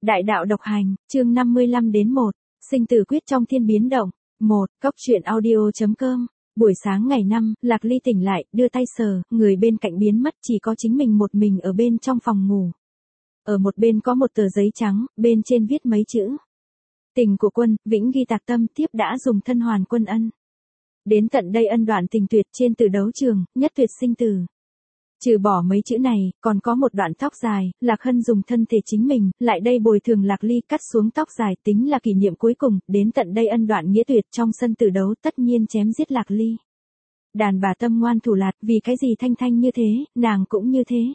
Đại đạo độc hành, chương 55-1, sinh tử quyết trong thiên biến động. 1. Cốc truyện audio.com. Buổi sáng ngày 5, Lạc Ly tỉnh lại, đưa tay sờ, người bên cạnh biến mất, chỉ có chính mình một mình ở bên trong phòng ngủ. Ở một bên có một tờ giấy trắng, bên trên viết mấy chữ. Tình của quân, vĩnh ghi tạc tâm, tiếp đã dùng thân hoàn quân ân. Đến tận đây ân đoạn tình tuyệt trên từ đấu trường, nhất tuyệt sinh tử. Trừ bỏ mấy chữ này, còn có một đoạn tóc dài, Lạc Hân dùng thân thể chính mình, lại đây bồi thường Lạc Ly cắt xuống tóc dài tính là kỷ niệm cuối cùng, đến tận đây ân đoạn nghĩa tuyệt trong sân tử đấu tất nhiên chém giết Lạc Ly. Đàn bà tâm ngoan thủ lạt, vì cái gì Thanh Thanh như thế, nàng cũng như thế.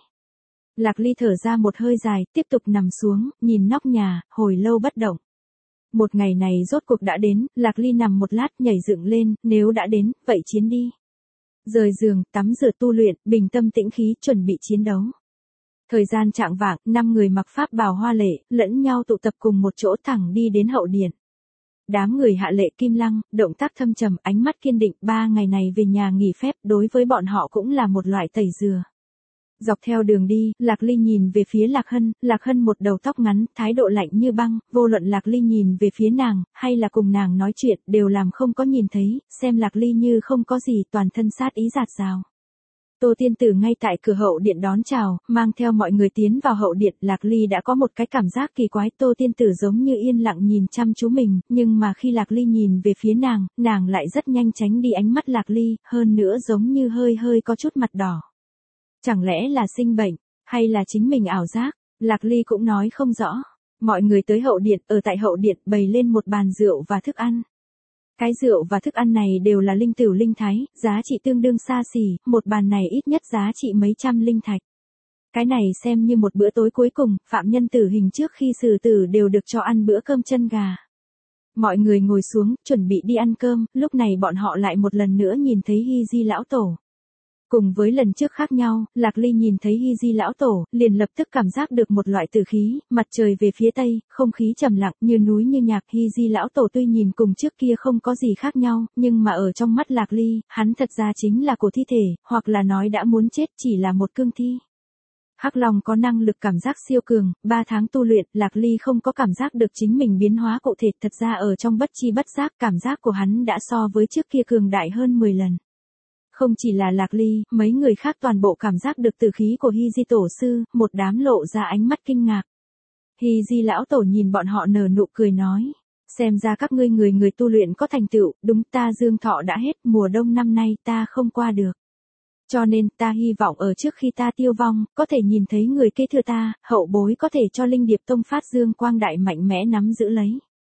Lạc Ly thở ra một hơi dài, tiếp tục nằm xuống, nhìn nóc nhà, hồi lâu bất động. Một ngày này rốt cuộc đã đến, Lạc Ly nằm một lát nhảy dựng lên, nếu đã đến, vậy chiến đi. Rời giường, tắm rửa tu luyện, bình tâm tĩnh khí, chuẩn bị chiến đấu. Thời gian chạng vạng, 5 người mặc pháp bào hoa lệ, lẫn nhau tụ tập cùng một chỗ thẳng đi đến hậu điện. Đám người hạ lệ kim lăng, động tác thâm trầm, ánh mắt kiên định, 3 ngày này về nhà nghỉ phép, đối với bọn họ cũng là một loại tẩy dừa. Dọc theo đường đi, Lạc Ly nhìn về phía Lạc Hân một đầu tóc ngắn, thái độ lạnh như băng, vô luận Lạc Ly nhìn về phía nàng, hay là cùng nàng nói chuyện, đều làm không có nhìn thấy, xem Lạc Ly như không có gì, toàn thân sát ý rạt rào. Tô Tiên Tử ngay tại cửa hậu điện đón chào, mang theo mọi người tiến vào hậu điện, Lạc Ly đã có một cái cảm giác kỳ quái, Tô Tiên Tử giống như yên lặng nhìn chăm chú mình, nhưng mà khi Lạc Ly nhìn về phía nàng lại rất nhanh tránh đi ánh mắt Lạc Ly, hơn nữa giống như hơi có chút mặt đỏ. Chẳng lẽ là sinh bệnh, hay là chính mình ảo giác, Lạc Ly cũng nói không rõ. Mọi người tới hậu điện, ở tại hậu điện bày lên một bàn rượu và thức ăn. Cái rượu và thức ăn này đều là linh tửu linh thái, giá trị tương đương xa xỉ, một bàn này ít nhất giá trị mấy trăm linh thạch. Cái này xem như một bữa tối cuối cùng, phạm nhân tử hình trước khi xử tử đều được cho ăn bữa cơm chân gà. Mọi người ngồi xuống, chuẩn bị đi ăn cơm, lúc này bọn họ lại một lần nữa nhìn thấy Hy Di lão tổ. Cùng với lần trước khác nhau, Lạc Ly nhìn thấy Hy Di lão tổ, liền lập tức cảm giác được một loại tử khí, mặt trời về phía tây, không khí trầm lặng như núi như nhạc. Hy Di lão tổ tuy nhìn cùng trước kia không có gì khác nhau, nhưng mà ở trong mắt Lạc Ly, hắn thật ra chính là cổ thi thể, hoặc là nói đã muốn chết chỉ là một cương thi. Hắc Long có năng lực cảm giác siêu cường, 3 tháng tu luyện, Lạc Ly không có cảm giác được chính mình biến hóa cụ thể, thật ra ở trong bất chi bất giác, cảm giác của hắn đã so với trước kia cường đại hơn 10 lần. Không chỉ là Lạc Ly, mấy người khác toàn bộ cảm giác được tử khí của Hy Di tổ sư, một đám lộ ra ánh mắt kinh ngạc. Hy Di lão tổ nhìn bọn họ nở nụ cười nói, xem ra các ngươi người tu luyện có thành tựu, đúng, ta dương thọ đã hết, mùa đông năm nay ta không qua được. Cho nên ta hy vọng ở trước khi ta tiêu vong, có thể nhìn thấy người kế thừa ta, hậu bối có thể cho Linh Điệp Tông phát dương quang đại mạnh mẽ nắm giữ lấy.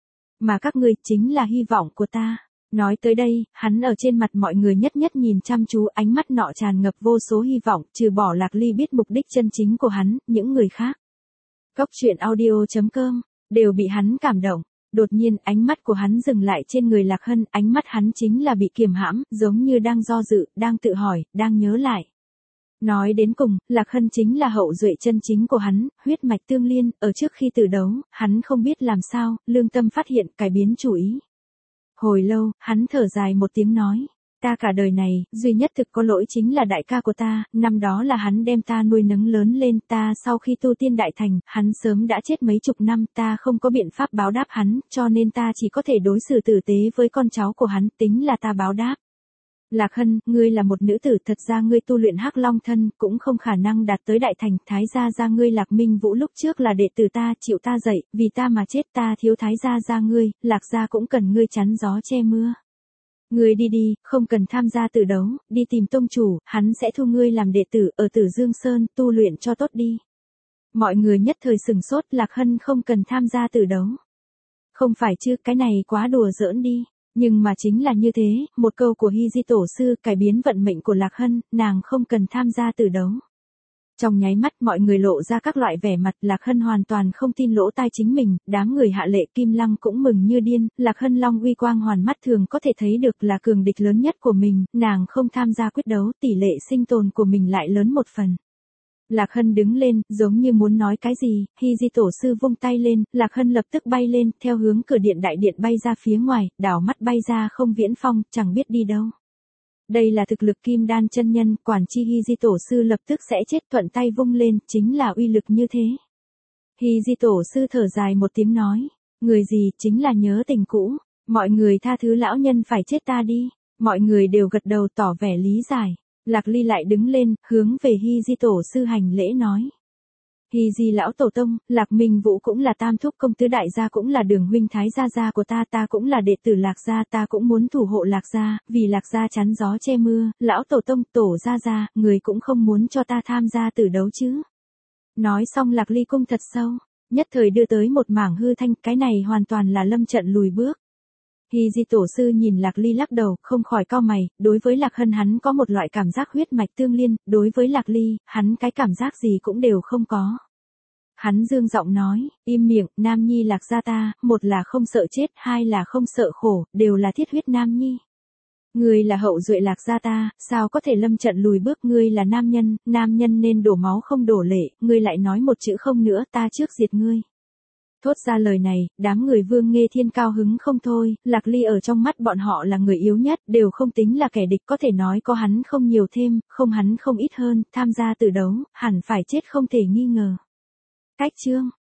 Mà các ngươi chính là hy vọng của ta. Nói tới đây, hắn ở trên mặt mọi người nhất nhìn chăm chú, ánh mắt nọ tràn ngập vô số hy vọng, trừ bỏ Lạc Ly biết mục đích chân chính của hắn, những người khác. Cốc truyện audio.com, đều bị hắn cảm động. Đột nhiên ánh mắt của hắn dừng lại trên người Lạc Hân, ánh mắt hắn chính là bị kiềm hãm, giống như đang do dự, đang tự hỏi, đang nhớ lại. Nói đến cùng, Lạc Hân chính là hậu duệ chân chính của hắn, huyết mạch tương liên, ở trước khi tử đấu, hắn không biết làm sao, lương tâm phát hiện, cải biến chủ ý. Hồi lâu, hắn thở dài một tiếng nói, ta cả đời này, duy nhất thực có lỗi chính là đại ca của ta, năm đó là hắn đem ta nuôi nấng lớn lên, ta sau khi tu tiên đại thành, hắn sớm đã chết mấy chục năm, ta không có biện pháp báo đáp hắn, cho nên ta chỉ có thể đối xử tử tế với con cháu của hắn, tính là ta báo đáp. Lạc Hân, ngươi là một nữ tử, thật ra ngươi tu luyện Hắc Long thân, cũng không khả năng đạt tới đại thành, thái gia ngươi Lạc Minh Vũ lúc trước là đệ tử ta, chịu ta dạy, vì ta mà chết, ta thiếu thái gia ngươi, Lạc gia cũng cần ngươi chắn gió che mưa. Ngươi đi, không cần tham gia tử đấu, đi tìm tông chủ, hắn sẽ thu ngươi làm đệ tử, ở Tử Dương Sơn, tu luyện cho tốt đi. Mọi người nhất thời sừng sốt, Lạc Hân không cần tham gia tử đấu. Không phải chứ, cái này quá đùa giỡn đi. Nhưng mà chính là như thế, một câu của Hy Di tổ sư cải biến vận mệnh của Lạc Hân, nàng không cần tham gia tử đấu. Trong nháy mắt mọi người lộ ra các loại vẻ mặt, Lạc Hân hoàn toàn không tin lỗ tai chính mình, đám người hạ lệ kim lăng cũng mừng như điên, Lạc Hân long uy quang hoàn mắt thường có thể thấy được là cường địch lớn nhất của mình, nàng không tham gia quyết đấu, tỷ lệ sinh tồn của mình lại lớn một phần. Lạc Hân đứng lên, giống như muốn nói cái gì, Hy Di tổ sư vung tay lên, Lạc Hân lập tức bay lên, theo hướng cửa điện đại điện bay ra phía ngoài, đảo mắt bay ra không viễn phong, chẳng biết đi đâu. Đây là thực lực kim đan chân nhân, quản chi Hy Di tổ sư lập tức sẽ chết, thuận tay vung lên, chính là uy lực như thế. Hy Di tổ sư thở dài một tiếng nói, người gì chính là nhớ tình cũ, mọi người tha thứ lão nhân phải chết ta đi, mọi người đều gật đầu tỏ vẻ lý giải. Lạc Ly lại đứng lên, hướng về Hy Di tổ sư hành lễ nói. Hy Di lão tổ tông, Lạc Minh Vũ cũng là tam thúc công tứ đại gia cũng là Đường huynh thái gia gia của ta cũng là đệ tử Lạc gia, ta cũng muốn thủ hộ Lạc gia, vì Lạc gia chắn gió che mưa, lão tổ tông, tổ gia, người cũng không muốn cho ta tham gia tử đấu chứ. Nói xong Lạc Ly cung thật sâu, nhất thời đưa tới một mảng hư thanh, cái này hoàn toàn là lâm trận lùi bước. Hy Di tổ sư nhìn Lạc Ly lắc đầu, không khỏi cau mày, đối với Lạc Hân hắn có một loại cảm giác huyết mạch tương liên, đối với Lạc Ly, hắn cái cảm giác gì cũng đều không có. Hắn dương giọng nói, im miệng, nam nhi Lạc gia ta, một là không sợ chết, hai là không sợ khổ, đều là thiết huyết nam nhi. Ngươi là hậu duệ Lạc gia ta, sao có thể lâm trận lùi bước, ngươi là nam nhân nên đổ máu không đổ lệ, ngươi lại nói một chữ không nữa, ta trước diệt ngươi. Thốt ra lời này, đám người Vương Nghê Thiên cao hứng không thôi, Lạc Ly ở trong mắt bọn họ là người yếu nhất, đều không tính là kẻ địch, có thể nói có hắn không nhiều thêm, không hắn không ít hơn, tham gia tử đấu, hẳn phải chết không thể nghi ngờ. Cách chương